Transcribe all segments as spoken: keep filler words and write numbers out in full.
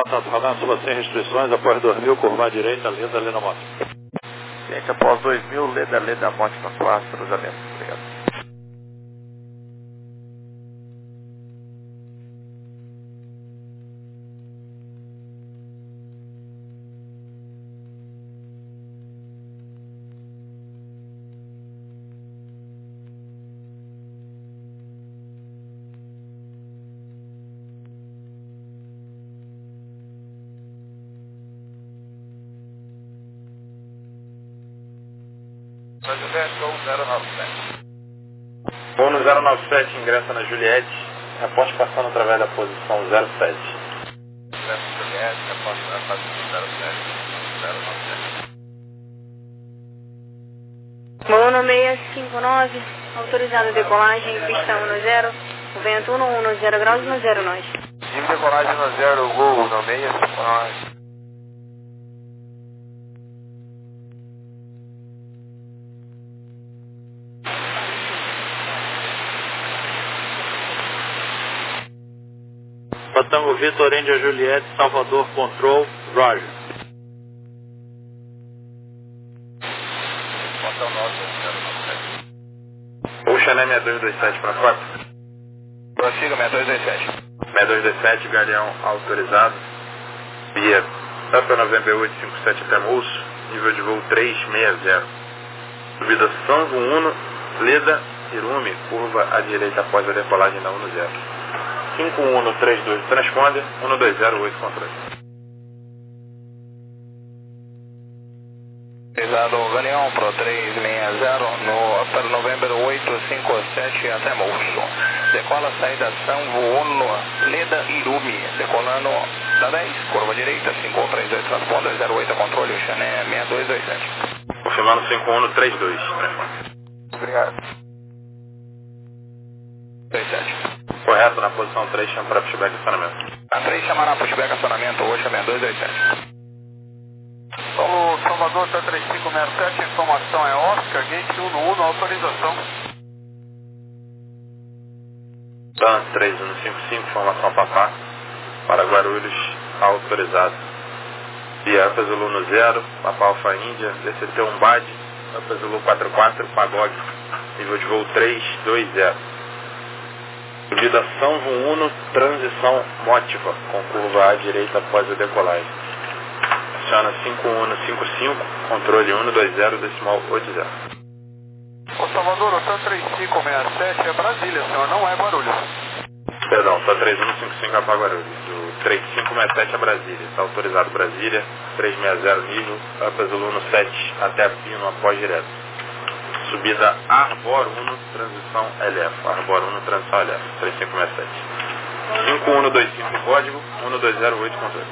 Contato radar, suba sem restrições, após dois mil, curva à direita, Leda, Leda Moto. Gente, após dois mil, Leda, Leda Moto para quatro, cruzamento. Obrigado. Voo no zero nove sete, ingressa na Juliette, reporte passando através da posição zero sete. Ingressa na Juliette, reporte na posição zero sete, zero nove sete. Voo no seis cinco nove, autorizado decolagem, pista um zero, o vento um zero graus no zero nós. Tive decolagem no zero, voo no seis cinco nove. Tango Vitor, Índia Juliette, Salvador, Control, Roger. O Chanel seis dois dois sete para quatro. Prossiga, seis dois dois sete. seis dois dois sete, Galeão autorizado. Via Papa November oito cinco sete até Mulso, nível de voo três seis zero. Subida Sanvo um, Leda, Irume, curva à direita após a decolagem da um zero. cinco um três dois transponder, um dois zero oito controle. Pesado Galeão Pro três seis zero no Upper November oito cinco sete até Mulso. Decola saída Sanvo um, Leda Irume, decolando da dez, curva direita, cinco um três dois transponder, zero oito controle, Chanel seis dois dois sete. Confirmando cinco um três dois transponder. Obrigado. dois sete. Correto, na posição três, chama para pushback acionamento. A três chamará pushback acionamento, hoje é seis dois dois sete. Paulo Salvador, T três cinco seis sete, informação é Oscar, gate um um, autorização. Dan três um cinco cinco, informação Papá, para Guarulhos, autorizado. Via Alfa Zulu zero, Papa Alfa Índia, D C T um B A D, Alfa Zulu quatro quatro, Pagog, nível de voo três dois zero. Subida Sanvo um, transição Mótiva, com curva à direita após a decolagem. Aciona cinco um cinco cinco, controle um dois zero, decimal oito zero. Ô Salvador, o T três cinco seis sete é Brasília, senhor, não é Guarulhos. Perdão, tá três um cinco cinco é para Guarulhos. O três cinco seis sete é Brasília, está autorizado Brasília, três seis zero nível, Alfa Zulu sete até Pino após direto. Subida Arbor um, transição L F. Arbor um, transição L F. três cinco seis sete. cinco um dois cinco código, um dois zero oito controle.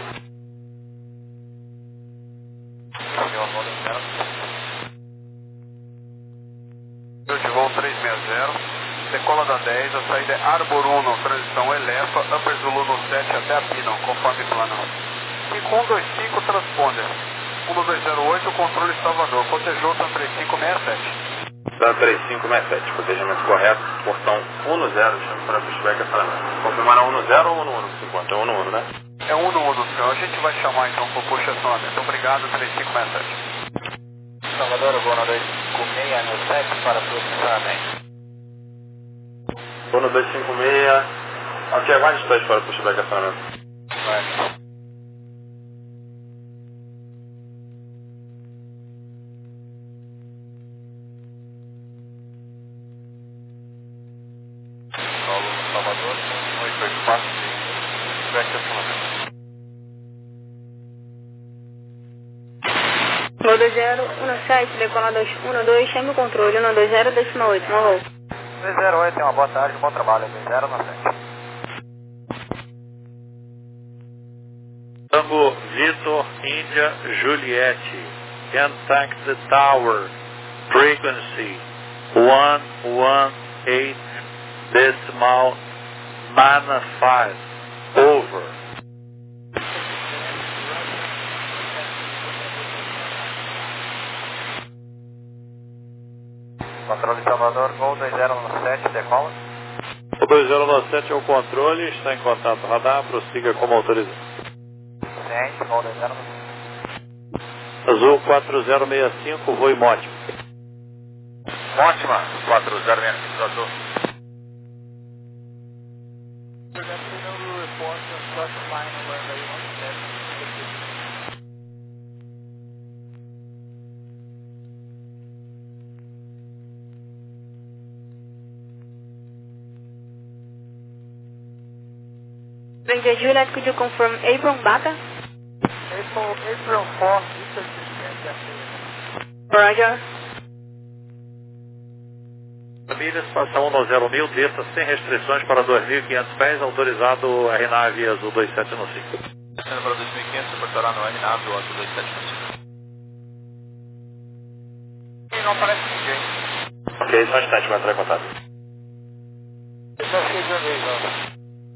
Eu de voo três seis zero, decola da dez, a saída é Arbor um, transição L F, Upper Zulu sete até a Pino, conforme plano. cinco um dois cinco, transponder. um dois zero oito, controle Salvador, cotejou T três cinco seis sete. Dan três cinco seis sete, protegimento correto, portão um zero, chama para pushback acionamento. Confirmaram um zero ou um um que se encontra? um um, né? É um um, senhor. A gente vai chamar então por push acionamento. Obrigado, três cinco seis sete. Salvador, Bono dois cinco seis sete para processamento. Bono dois cinco seis, aqui é mais distante para pushback acionamento. Vai. Salvador, oito oito quatro, pushback acionamento. Voo dois zero um sete, decolado um dois, chame o controle, um dois zero, decimal oito, morrou. dois zero oito, uma boa tarde, bom trabalho, dois zero um sete. Tango Vitor, Índia Juliette, contact the tower, frequency one one eight decimal nine five, over. Controle Salvador, Gol dois zero um sete, decola. O dois zero um sete é o controle, está em contato radar, prossiga como autorizado. Azul quatro zero seis cinco, voo em Mótima. Mótima, quatro zero seis cinco, Azul. Ranger Juliet, could you confirm April Bata? April, April four, Roger. Milhas, passa um no zero mil, desça sem restrições para dois mil e quinhentos pés, autorizado R nave azul dois sete um cinco. Descendo para dois mil e quinhentos, reportará no R nave azul dois sete um cinco. E não aparece ninguém. Ok, só um instante, vai entrar em contato. Eu já fiz a vez, ó.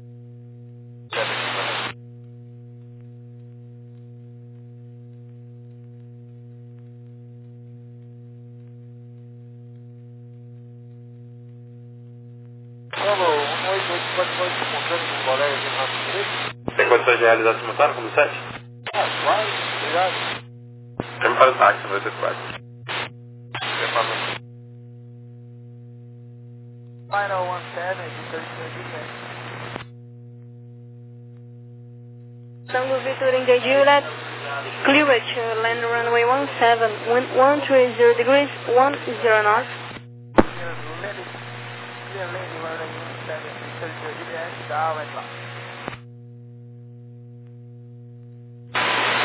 Tem condições de realizar simultâneo com o sete? Ah, vai, obrigado. Chame para o táxi, no oito quatro. Final one seven, Juliet. Tango Victor Ranger Juliet, clear to land runway one seven, wind one three zero degrees, one zero knots. Clear landing, clear landing runway one seven, Juliet, down and